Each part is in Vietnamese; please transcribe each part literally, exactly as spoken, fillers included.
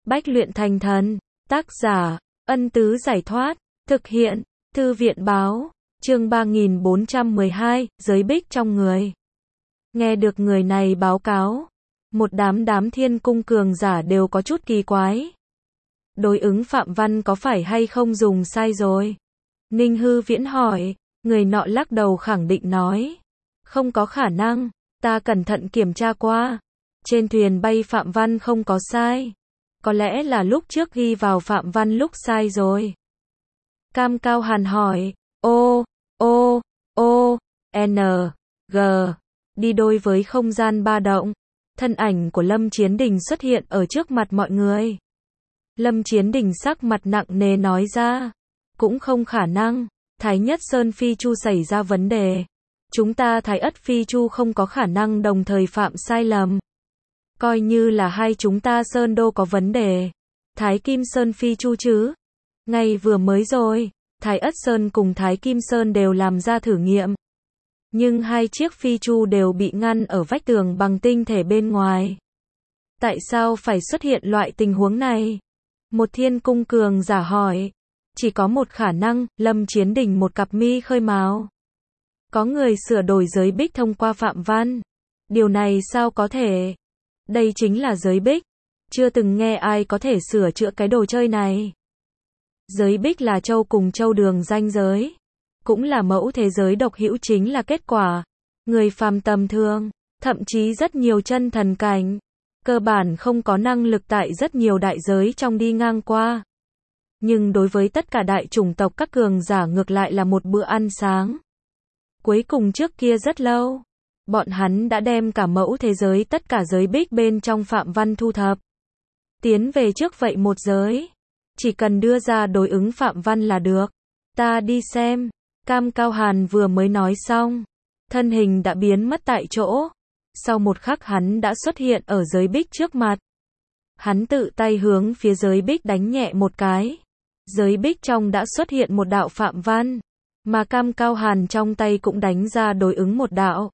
Bách luyện thành thần. Tác giả, Ân Tứ Giải Thoát. Thực hiện, Thư viện Báo. Chương ba nghìn bốn trăm mười hai, giới bích trong người. Nghe được người này báo cáo, một đám đám thiên cung cường giả đều có chút kỳ quái. Đối ứng Phạm Văn có phải hay không dùng sai rồi? Ninh Hư Viễn hỏi, người nọ lắc đầu khẳng định nói. Không có khả năng, ta cẩn thận kiểm tra qua. Trên thuyền bay Phạm Văn không có sai. Có lẽ là lúc trước ghi vào Phạm Văn lúc sai rồi. Cam Cao Hàn hỏi, ô, ô, ô, N, G, đi đôi với không gian ba động. Thân ảnh của Lâm Chiến Đình xuất hiện ở trước mặt mọi người. Lâm Chiến Đình sắc mặt nặng nề nói ra, cũng không khả năng, Thái Nhất Sơn Phi Chu xảy ra vấn đề. Chúng ta Thái Ất Phi Chu không có khả năng đồng thời phạm sai lầm. Coi như là hai chúng ta Sơn Đô có vấn đề. Thái Kim Sơn Phi Chu chứ? Ngay vừa mới rồi, Thái Ất Sơn cùng Thái Kim Sơn đều làm ra thử nghiệm. Nhưng hai chiếc Phi Chu đều bị ngăn ở vách tường bằng tinh thể bên ngoài. Tại sao phải xuất hiện loại tình huống này? Một thiên cung cường giả hỏi. Chỉ có một khả năng, Lâm Chiến Đình một cặp mi khơi mào. Có người sửa đổi giới bích thông qua Phạm Văn. Điều này sao có thể? Đây chính là giới bích. Chưa từng nghe ai có thể sửa chữa cái đồ chơi này. Giới bích là châu cùng châu đường ranh giới. Cũng là mẫu thế giới độc hữu chính là kết quả. Người phàm tầm thường, thậm chí rất nhiều chân thần cảnh, cơ bản không có năng lực tại rất nhiều đại giới trong đi ngang qua. Nhưng đối với tất cả đại chủng tộc các cường giả ngược lại là một bữa ăn sáng. Cuối cùng trước kia rất lâu, bọn hắn đã đem cả mẫu thế giới tất cả giới bích bên trong Phạm Văn thu thập. Tiến về trước vậy một giới. Chỉ cần đưa ra đối ứng Phạm Văn là được. Ta đi xem. Cam Cao Hàn vừa mới nói xong. Thân hình đã biến mất tại chỗ. Sau một khắc hắn đã xuất hiện ở giới bích trước mặt. Hắn tự tay hướng phía giới bích đánh nhẹ một cái. Giới bích trong đã xuất hiện một đạo Phạm Văn. Mà Cam Cao Hàn trong tay cũng đánh ra đối ứng một đạo.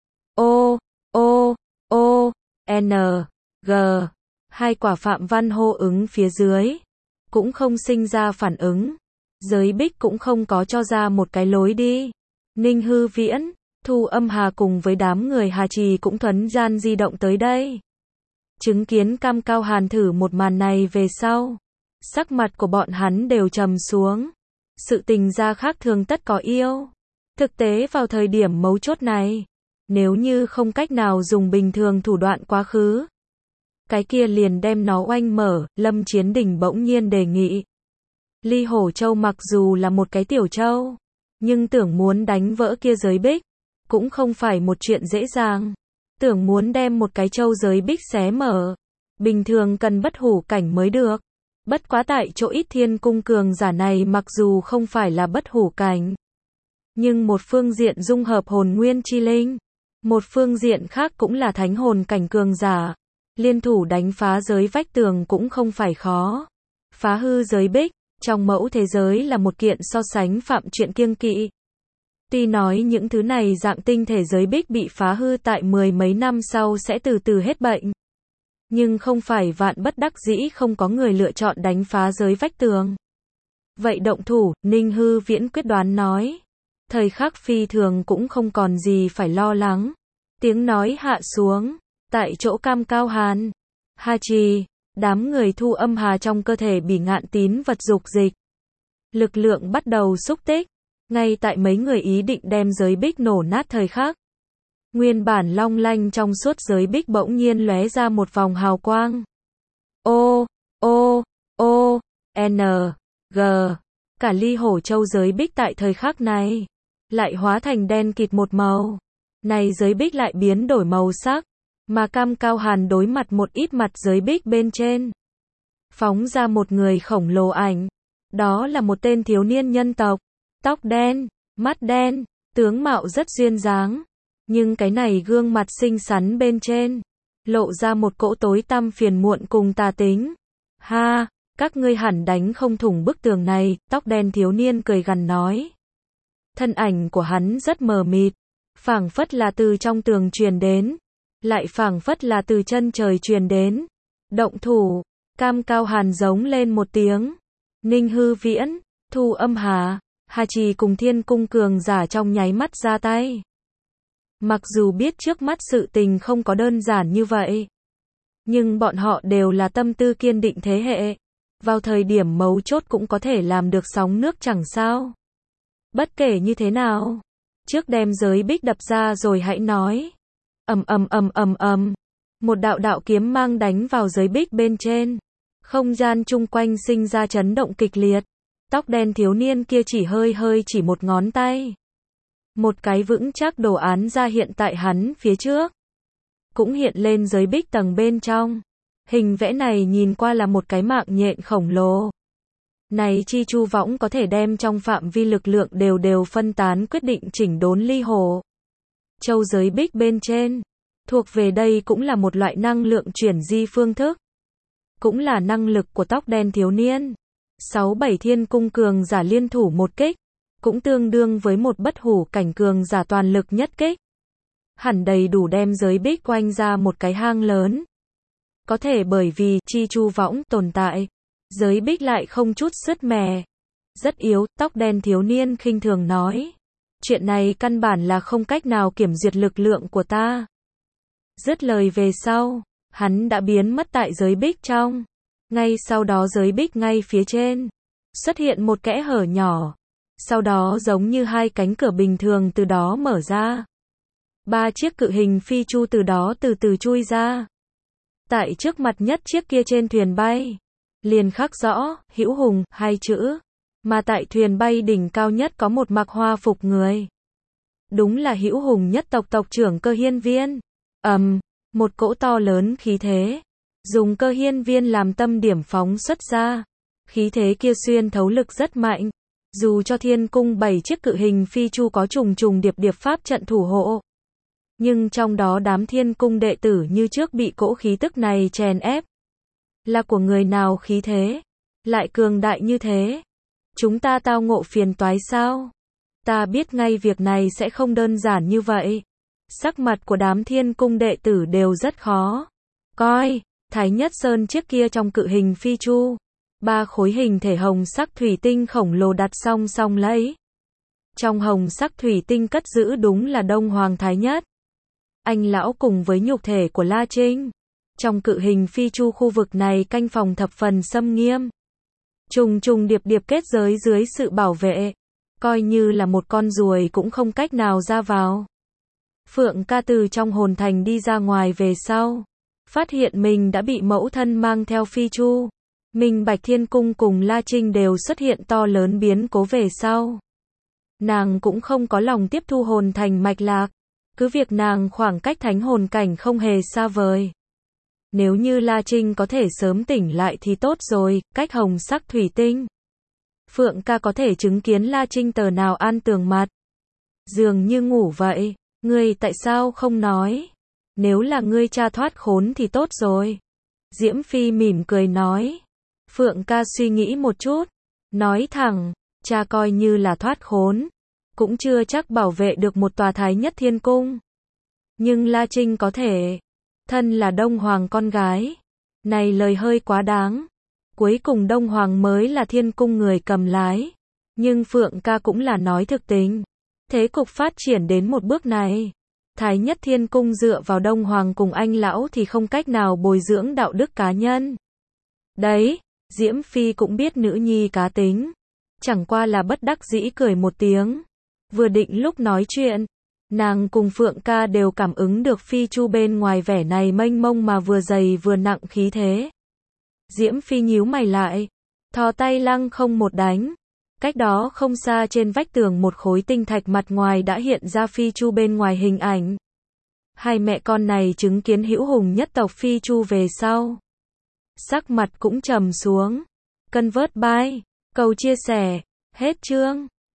O, O, O, N, G. Hai quả Phạm Văn hô ứng phía dưới. Cũng không sinh ra phản ứng. Giới bích cũng không có cho ra một cái lối đi. Ninh Hư Viễn, Thu Âm Hà cùng với đám người Hà Trì cũng thuấn gian di động tới đây. Chứng kiến Cam Cao Hàn thử một màn này về sau. Sắc mặt của bọn hắn đều trầm xuống. Sự tình ra khác thường tất có yêu. Thực tế vào thời điểm mấu chốt này. Nếu như không cách nào dùng bình thường thủ đoạn quá khứ. Cái kia liền đem nó oanh mở, Lâm Chiến Đình bỗng nhiên đề nghị. Ly Hổ Châu mặc dù là một cái tiểu châu, nhưng tưởng muốn đánh vỡ kia giới bích, cũng không phải một chuyện dễ dàng. Tưởng muốn đem một cái châu giới bích xé mở, bình thường cần bất hủ cảnh mới được. Bất quá tại chỗ ít thiên cung cường giả này mặc dù không phải là bất hủ cảnh, nhưng một phương diện dung hợp hồn nguyên chi linh, một phương diện khác cũng là thánh hồn cảnh cường giả. Liên thủ đánh phá giới vách tường cũng không phải khó. Phá hư giới bích, trong mẫu thế giới là một kiện so sánh phạm chuyện kiêng kỵ. Tuy nói những thứ này dạng tinh thể giới bích bị phá hư tại mười mấy năm sau sẽ từ từ hết bệnh. Nhưng không phải vạn bất đắc dĩ không có người lựa chọn đánh phá giới vách tường. Vậy động thủ, Ninh Hư Viễn quyết đoán nói. Thời khắc phi thường cũng không còn gì phải lo lắng. Tiếng nói hạ xuống. Tại chỗ Cam Cao Hàn, Hà Trì, đám người Thu Âm Hà trong cơ thể Bỉ Ngạn Tín vật dục dịch. Lực lượng bắt đầu xúc tích. Ngay tại mấy người ý định đem giới bích nổ nát thời khắc. Nguyên bản long lanh trong suốt giới bích bỗng nhiên lóe ra một vòng hào quang. O, O, O, N, G. Cả Ly Hổ Châu giới bích tại thời khắc này lại hóa thành đen kịt một màu. Này giới bích lại biến đổi màu sắc. Mà Cam Cao Hàn đối mặt một ít mặt giới bích bên trên. Phóng ra một người khổng lồ ảnh. Đó là một tên thiếu niên nhân tộc. Tóc đen, mắt đen, tướng mạo rất duyên dáng. Nhưng cái này gương mặt xinh xắn bên trên. Lộ ra một cỗ tối tăm phiền muộn cùng tà tính. Ha, các ngươi hẳn đánh không thủng bức tường này. Tóc đen thiếu niên cười gằn nói. Thân ảnh của hắn rất mờ mịt. Phảng phất là từ trong tường truyền đến. Lại phảng phất là từ chân trời truyền đến. Động thủ, Cam Cao Hàn giống lên một tiếng. Ninh Hư Viễn, Thu Âm Hà, Hà Trì cùng Thiên Cung cường giả trong nháy mắt ra tay. Mặc dù biết trước mắt sự tình không có đơn giản như vậy, nhưng bọn họ đều là tâm tư kiên định thế hệ. Vào thời điểm mấu chốt cũng có thể làm được sóng nước chẳng sao. Bất kể như thế nào, trước đem giới bích đập ra rồi hãy nói. Ầm ầm ầm ầm ầm, một đạo đạo kiếm mang đánh vào giới bích bên trên. Không gian chung quanh sinh ra chấn động kịch liệt. Tóc đen thiếu niên kia chỉ hơi hơi chỉ một ngón tay. Một cái vững chắc đồ án ra hiện tại hắn phía trước. Cũng hiện lên giới bích tầng bên trong. Hình vẽ này nhìn qua là một cái mạng nhện khổng lồ. Này chi chu võng có thể đem trong phạm vi lực lượng đều đều phân tán quyết định chỉnh đốn ly hồ. Châu giới bích bên trên. Thuộc về đây cũng là một loại năng lượng chuyển di phương thức. Cũng là năng lực của tóc đen thiếu niên. Sáu bảy thiên cung cường giả liên thủ một kích. Cũng tương đương với một bất hủ cảnh cường giả toàn lực nhất kích. Hẳn đầy đủ đem giới bích quanh ra một cái hang lớn. Có thể bởi vì chi chu võng tồn tại, giới bích lại không chút sứt mẻ. Rất yếu, tóc đen thiếu niên khinh thường nói. Chuyện này căn bản là không cách nào kiểm duyệt lực lượng của ta. Dứt lời về sau, hắn đã biến mất tại giới bích trong. Ngay sau đó giới bích ngay phía trên xuất hiện một kẽ hở nhỏ. Sau đó giống như hai cánh cửa bình thường từ đó mở ra. Ba chiếc cự hình phi chu từ đó từ từ chui ra. Tại trước mặt nhất chiếc kia trên thuyền bay, liền khắc rõ, Hữu Hùng, hai chữ. Mà tại thuyền bay đỉnh cao nhất có một mặc hoa phục người. Đúng là Hữu Hùng nhất tộc tộc trưởng Cơ Hiên Viên. Ầm, um, một cỗ to lớn khí thế. Dùng Cơ Hiên Viên làm tâm điểm phóng xuất ra. Khí thế kia xuyên thấu lực rất mạnh. Dù cho thiên cung bảy chiếc cự hình phi chu có trùng trùng điệp điệp pháp trận thủ hộ. Nhưng trong đó đám thiên cung đệ tử như trước bị cỗ khí tức này chèn ép. Là của người nào khí thế? Lại cường đại như thế? Chúng ta tao ngộ phiền toái sao? Ta biết ngay việc này sẽ không đơn giản như vậy. Sắc mặt của đám thiên cung đệ tử đều rất khó coi. Thái Nhất Sơn chiếc kia trong cự hình phi chu. Ba khối hình thể hồng sắc thủy tinh khổng lồ đặt song song lấy. Trong hồng sắc thủy tinh cất giữ đúng là Đông Hoàng Thái Nhất. Anh lão cùng với nhục thể của La Trinh. Trong cự hình phi chu khu vực này canh phòng thập phần xâm nghiêm. Trùng trùng điệp điệp kết giới dưới sự bảo vệ. Coi như là một con ruồi cũng không cách nào ra vào. Phượng ca từ trong hồn thành đi ra ngoài về sau. Phát hiện mình đã bị mẫu thân mang theo phi chu. Minh Bạch Thiên Cung cùng La Trinh đều xuất hiện to lớn biến cố về sau. Nàng cũng không có lòng tiếp thu hồn thành mạch lạc. Cứ việc nàng khoảng cách thánh hồn cảnh không hề xa vời. Nếu như La Trinh có thể sớm tỉnh lại thì tốt rồi, cách hồng sắc thủy tinh. Phượng ca có thể chứng kiến La Trinh tờ nào an tường mặt. Dường như ngủ vậy, ngươi tại sao không nói? Nếu là ngươi cha thoát khốn thì tốt rồi. Diễm Phi mỉm cười nói. Phượng ca suy nghĩ một chút, nói thẳng, cha coi như là thoát khốn, cũng chưa chắc bảo vệ được một tòa Thái Nhất Thiên Cung. Nhưng La Trinh có thể, thân là Đông Hoàng con gái. Này lời hơi quá đáng. Cuối cùng Đông Hoàng mới là Thiên Cung người cầm lái. Nhưng Phượng ca cũng là nói thực tình. Thế cục phát triển đến một bước này. Thái Nhất Thiên Cung dựa vào Đông Hoàng cùng anh lão thì không cách nào bồi dưỡng đạo đức cá nhân. Đấy, Diễm Phi cũng biết nữ nhi cá tính. Chẳng qua là bất đắc dĩ cười một tiếng. Vừa định lúc nói chuyện, nàng cùng Phượng ca đều cảm ứng được phi chu bên ngoài vẻ này mênh mông mà vừa dày vừa nặng khí thế. Diễm Phi nhíu mày lại, thò tay lăng không một đánh. Cách đó không xa trên vách tường một khối tinh thạch mặt ngoài đã hiện ra phi chu bên ngoài hình ảnh. Hai mẹ con này chứng kiến Hữu Hùng nhất tộc phi chu về sau. Sắc mặt cũng trầm xuống. Cân vớt bai, cầu chia sẻ, hết chương.